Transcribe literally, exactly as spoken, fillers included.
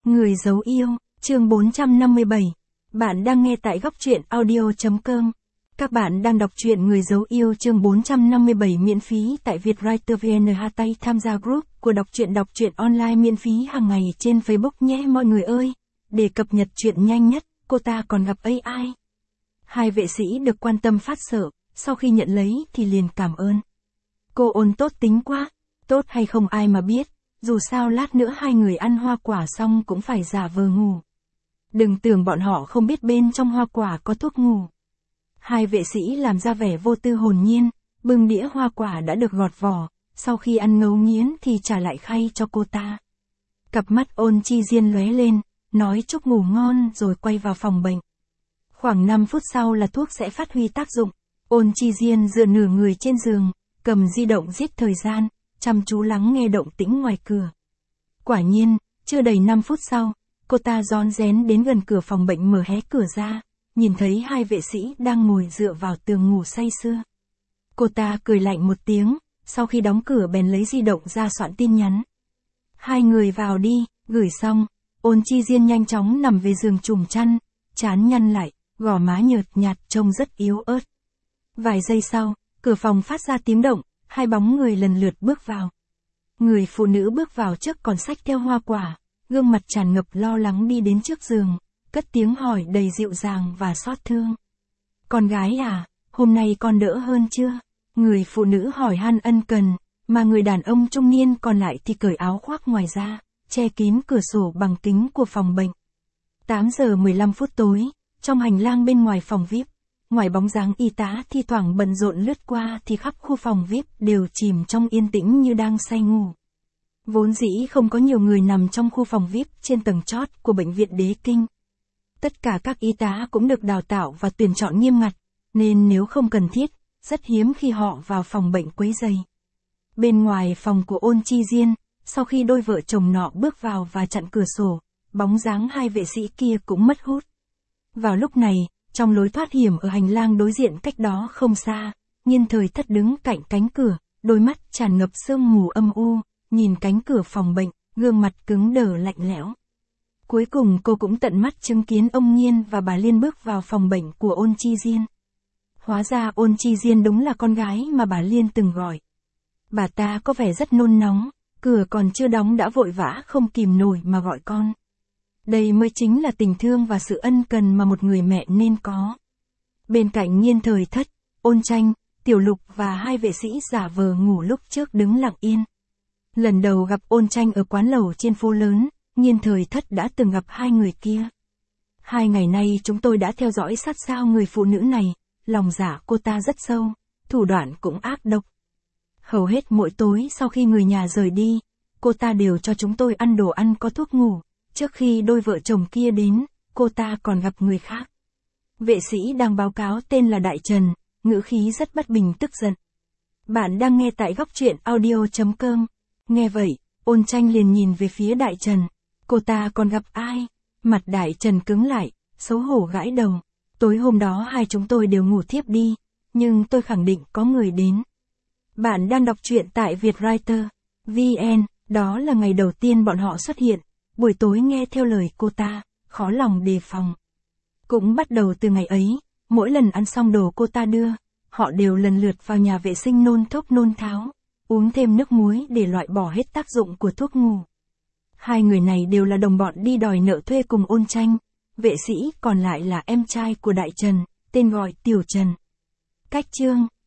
Người giấu yêu, chương bốn trăm năm mươi bảy. Bạn đang nghe tại góc truyện audio.com. Các bạn đang đọc truyện Người giấu yêu chương bốn trăm năm mươi bảy miễn phí tại Vietwriter vê en. Hãy tham gia group của đọc truyện đọc truyện online miễn phí hàng ngày trên Facebook nhé mọi người ơi. Để cập nhật truyện nhanh nhất, cô ta còn gặp a i. Hai vệ sĩ được quan tâm phát sợ, sau khi nhận lấy thì liền cảm ơn. Cô ôn tốt tính quá, tốt hay không ai mà biết. Dù sao lát nữa hai người ăn hoa quả xong cũng phải giả vờ ngủ. Đừng tưởng bọn họ không biết bên trong hoa quả có thuốc ngủ. Hai vệ sĩ làm ra vẻ vô tư hồn nhiên, bưng đĩa hoa quả đã được gọt vỏ, sau khi ăn ngấu nghiến thì trả lại khay cho cô ta. Cặp mắt Ôn Chi Diên lóe lên, nói chúc ngủ ngon rồi quay vào phòng bệnh. Khoảng năm phút sau là thuốc sẽ phát huy tác dụng. Ôn Chi Diên dựa nửa người trên giường, cầm di động giết thời gian, chăm chú lắng nghe động tĩnh ngoài cửa. Quả nhiên, chưa đầy năm phút sau, cô ta rón rén đến gần cửa phòng bệnh mở hé cửa ra, nhìn thấy hai vệ sĩ đang ngồi dựa vào tường ngủ say sưa. Cô ta cười lạnh một tiếng, sau khi đóng cửa bèn lấy di động ra soạn tin nhắn. Hai người vào đi, gửi xong, Ôn Chi Diên nhanh chóng nằm về giường trùm chăn, trán nhăn lại, gò má nhợt nhạt trông rất yếu ớt. Vài giây sau, cửa phòng phát ra tiếng động. Hai bóng người lần lượt bước vào. Người phụ nữ bước vào trước còn xách theo hoa quả, gương mặt tràn ngập lo lắng đi đến trước giường, cất tiếng hỏi đầy dịu dàng và xót thương. Con gái à, hôm nay con đỡ hơn chưa? Người phụ nữ hỏi han ân cần, mà người đàn ông trung niên còn lại thì cởi áo khoác ngoài ra, che kín cửa sổ bằng kính của phòng bệnh. tám giờ mười lăm phút tối, trong hành lang bên ngoài phòng vi ai pi. Ngoài bóng dáng y tá thi thoảng bận rộn lướt qua thì khắp khu phòng vi ai pi đều chìm trong yên tĩnh như đang say ngủ. Vốn dĩ không có nhiều người nằm trong khu phòng vi ai pi trên tầng chót của bệnh viện Đế Kinh. Tất cả các y tá cũng được đào tạo và tuyển chọn nghiêm ngặt, nên nếu không cần thiết, rất hiếm khi họ vào phòng bệnh quấy rầy. Bên ngoài phòng của Ôn Chi Diên, sau khi đôi vợ chồng nọ bước vào và chặn cửa sổ, bóng dáng hai vệ sĩ kia cũng mất hút. Vào lúc này, trong lối thoát hiểm ở hành lang đối diện cách đó không xa, Nhiên Thời Thất đứng cạnh cánh cửa, đôi mắt tràn ngập sương mù âm u, nhìn cánh cửa phòng bệnh, gương mặt cứng đờ lạnh lẽo. Cuối cùng cô cũng tận mắt chứng kiến ông Nhiên và bà Liên bước vào phòng bệnh của Ôn Chi Diên. Hóa ra Ôn Chi Diên đúng là con gái mà bà Liên từng gọi. Bà ta có vẻ rất nôn nóng, cửa còn chưa đóng đã vội vã không kìm nổi mà gọi con. Đây mới chính là tình thương và sự ân cần mà một người mẹ nên có. Bên cạnh Nhiên Thời Thất, Ôn Tranh, Tiểu Lục và hai vệ sĩ giả vờ ngủ lúc trước đứng lặng yên. Lần đầu gặp Ôn Tranh ở quán lẩu trên phố lớn, Nhiên Thời Thất đã từng gặp hai người kia. Hai ngày nay chúng tôi đã theo dõi sát sao người phụ nữ này, lòng dạ cô ta rất sâu, thủ đoạn cũng ác độc. Hầu hết mỗi tối sau khi người nhà rời đi, cô ta đều cho chúng tôi ăn đồ ăn có thuốc ngủ. Trước khi đôi vợ chồng kia đến, cô ta còn gặp người khác. Vệ sĩ đang báo cáo tên là Đại Trần, ngữ khí rất bất bình tức giận. Bạn đang nghe tại góc truyện audio.com. Nghe vậy, Ôn Tranh liền nhìn về phía Đại Trần. Cô ta còn gặp ai? Mặt Đại Trần cứng lại, xấu hổ gãi đầu. Tối hôm đó hai chúng tôi đều ngủ thiếp đi, nhưng tôi khẳng định có người đến. Bạn đang đọc truyện tại Vietwriter vê en, đó là ngày đầu tiên bọn họ xuất hiện. Buổi tối nghe theo lời cô ta, khó lòng đề phòng. Cũng bắt đầu từ ngày ấy, mỗi lần ăn xong đồ cô ta đưa, họ đều lần lượt vào nhà vệ sinh nôn thốc nôn tháo, uống thêm nước muối để loại bỏ hết tác dụng của thuốc ngủ. Hai người này đều là đồng bọn đi đòi nợ thuê cùng Ôn Tranh, vệ sĩ còn lại là em trai của Đại Trần, tên gọi Tiểu Trần. Cách chương